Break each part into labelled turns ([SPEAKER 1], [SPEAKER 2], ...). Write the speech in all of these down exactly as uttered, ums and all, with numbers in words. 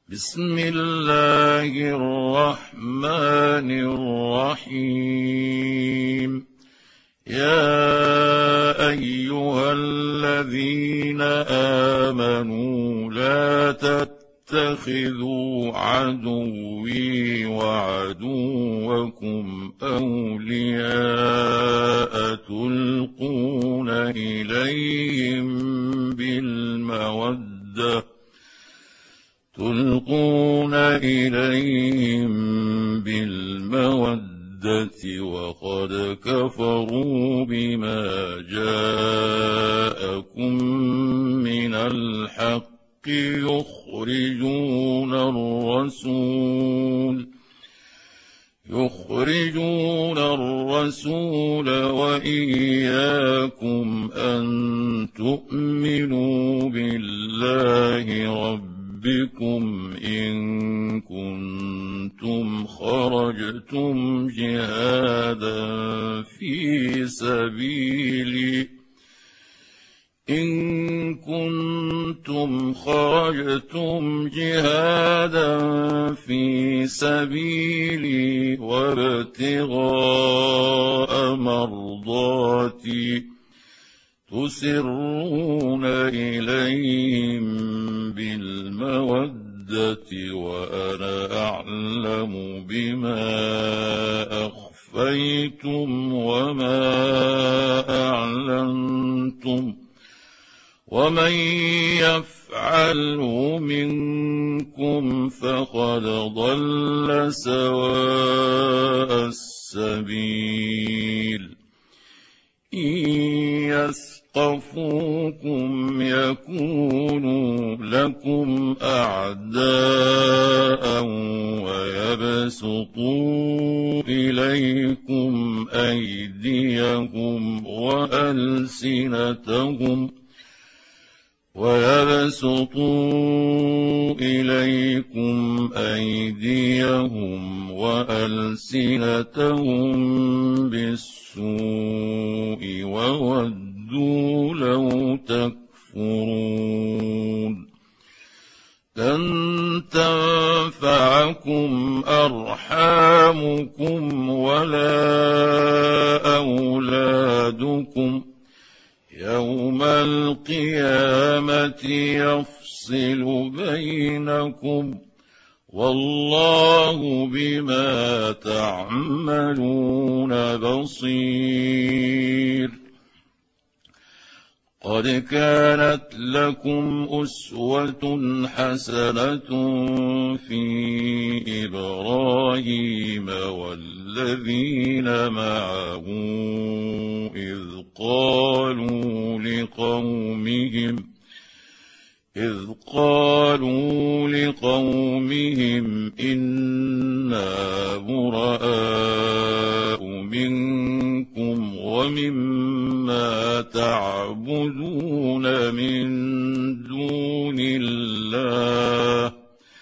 [SPEAKER 1] بسم الله الرحمن الرحيم. يا أيها الذين آمنوا لا تتخذوا عدوي وعدوكم أولياء تلقون إليهم بالمودة تلقون إليهم بالمودة وقد كفروا بما جاءكم من الحق يخرجون الرسول يخرجون الرسول وإياكم أن تؤمنوا بالله ربكم بكم إن كنتم خرجتم جهادا في سبيلي إن كنتم خرجتم جهادا في سبيلي وابتغاء مرضاتي تسرون إليهم بالمودة وأنا أعلم بما أخفيتم وما أعلنتم ومن يفعله منكم فقد ضل سواء السبيل. إن يثقفوكم يكونوا لكم أعداء ويبسطوا إليكم أيديهم وألسنتهم ويبسطوا إليكم أيديهم وألسنتهم بالسوء وودوا لو تكفرون. لن تنفعكم أرحامكم ولا أولادكم يوم القيامة يفصل بينكم والله بما تعملون بصير. قد كانت لكم أسوة حسنة في إبراهيم والذين معه إذ قالوا لقومهم إذ قالوا لقومهم إنا براء منكم ومما تعبدون من دون الله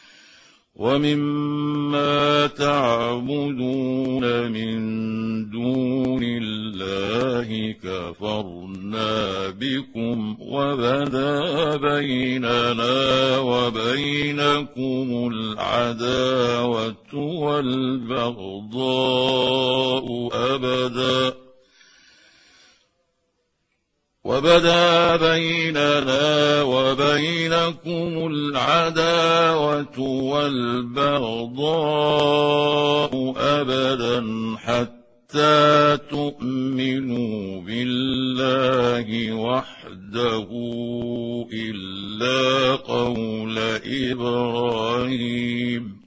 [SPEAKER 1] ومما تعبدون من دون الله كفرنا بكم وبدا بيننا وبينكم العداوة والبغضاء أبدا وبدا بيننا وبينكم العداوة والبغضاء أبدا حتى تؤمنوا بالله وحده إلا قول إبراهيم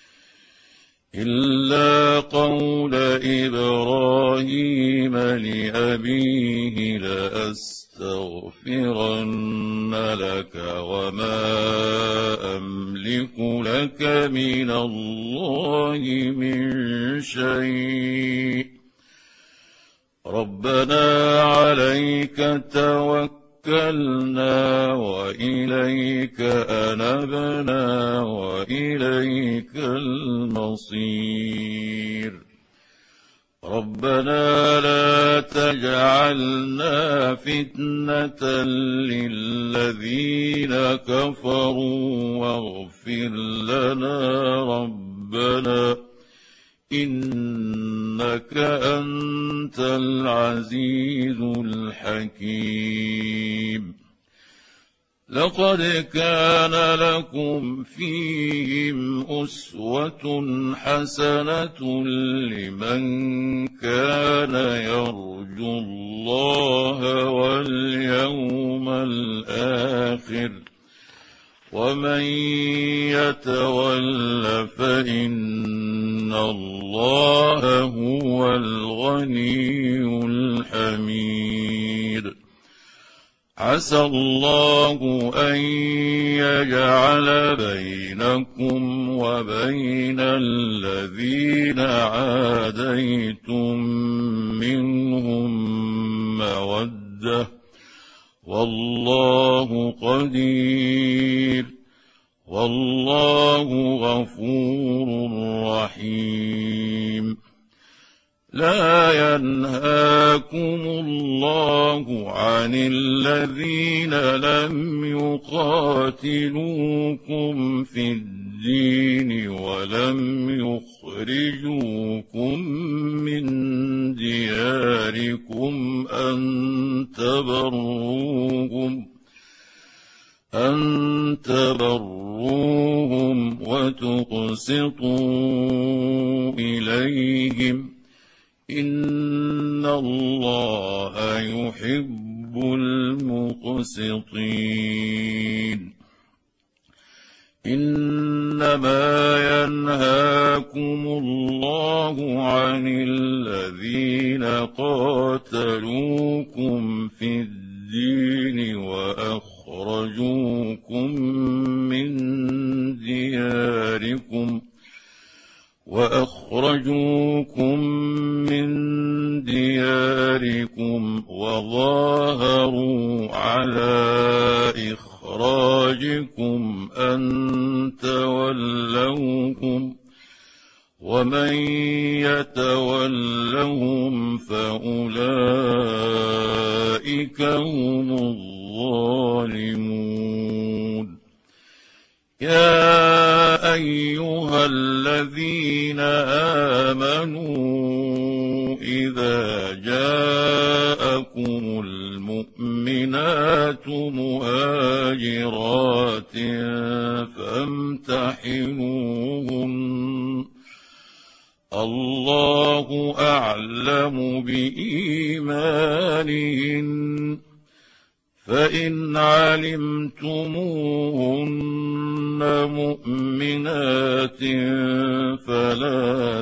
[SPEAKER 1] إلا قول إبراهيم لأبيه لأستغفرن لك وما أملك لك من الله من شيء ربنا عليك توكلنا وإليك أنبنا وإليك المصير. ربنا لا تجعلنا فتنة للذين كفروا واغفر لنا ربنا إنك أنت العزيز الحكيم. لقد كان لكم فيهم أسوة حسنة لمن كان يرجو الله واليوم الآخر ومن يتول فإن الله هو الغني الحميد. عسى الله أن يجعل بينكم وبين الذين عاديتم منهم مودة والله قدير والله غفور رحيم. لا ينهاكم الله عن الذين لم يقاتلوكم في الدين ولم يخرجوكم من دياركم أن تبروهم أن تبروهم وتقسطوا إليهم إن الله يحب المقسطين. إنما ينهاكم الله عن الذين قاتلوكم في الدين وأخرجوكم من دياركم وأخرجوكم من دياركم وظاهروا على إخراجكم أن تولوهم ومن يتولهم فأولئك هم الظالمون. يا أيها الذين آمنوا إذا جاءكم المؤمنات مهاجرات فامتحنوهن الله أعلم بإيمانهن فإن علمتموهن مؤمنات فلا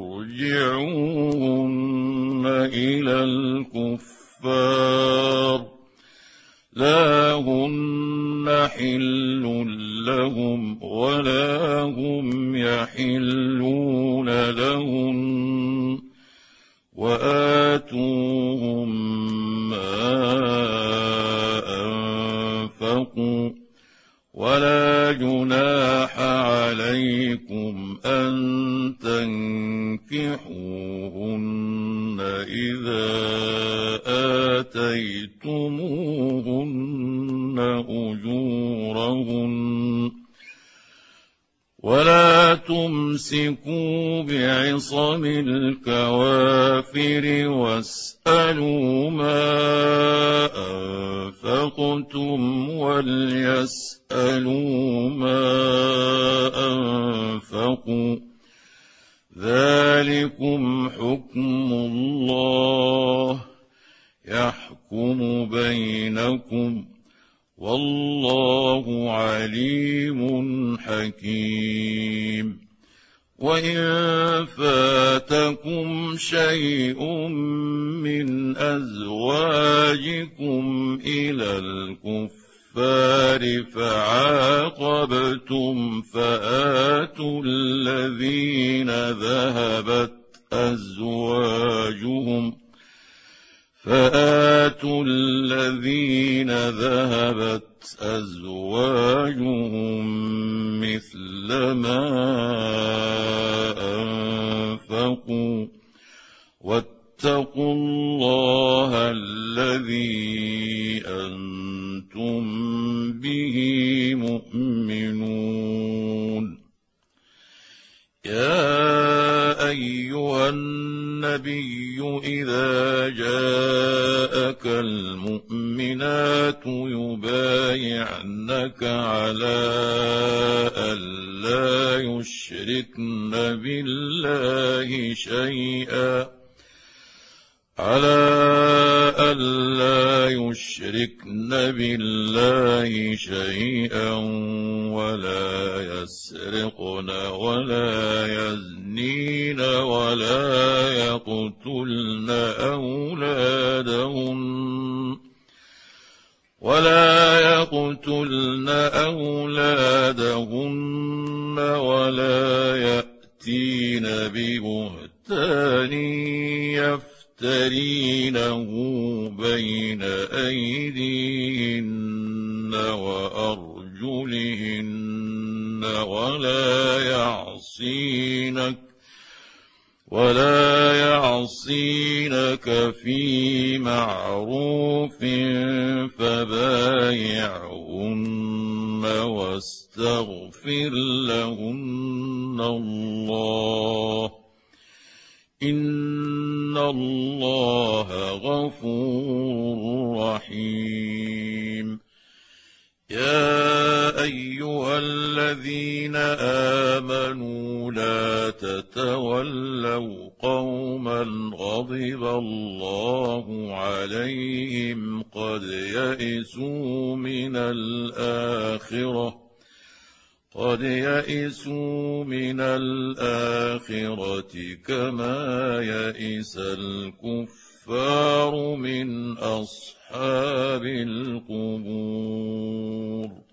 [SPEAKER 1] ترجعوهن إلى الكفار لا هن حل لهم ولا هم يحلون لهن وآتوهم ما أنفقوا ولا جناح عليكم أن تنكحوهن إذا آتيتموهن أجورهن ولا تمسكوا بعصم الكوافر واسألوا ما أنفقتم وليسألوا ما أنفقوا ذلكم حكم الله يحكم بينكم والله عليم حكيم. وإن فاتكم شيء من أزواجكم إلى الكفار فعاقبتم فآتوا الذين ذهبت أزواجهم فآتوا الذين ذهبت أزواجهم مثل ما أنفقوا واتقوا الله الذي أنتم به مؤمنون. يا أيها النبي إذا جاءك المؤمنات يبايعنك على ألا يشركن بالله شيئا على ألا يشركن بالله شيئا ولا يسرقن ولا يزنين ولا يقتلن أولادهن ولا يقتلن أولادهن ولا يأتين ببهتان يفترينه بين أيديهن وأرجلهن ولا يعصينك ولا يعصينك في معروف فبايعهن واستغفر لهن الله إن الله غفور رحيم. يا أيها الذين آمنوا لا تتولوا قوما غضب الله عليهم قد يئسوا من الآخرة قد يئسوا من الآخرة كما يئس الكفار من أصحاب القبور.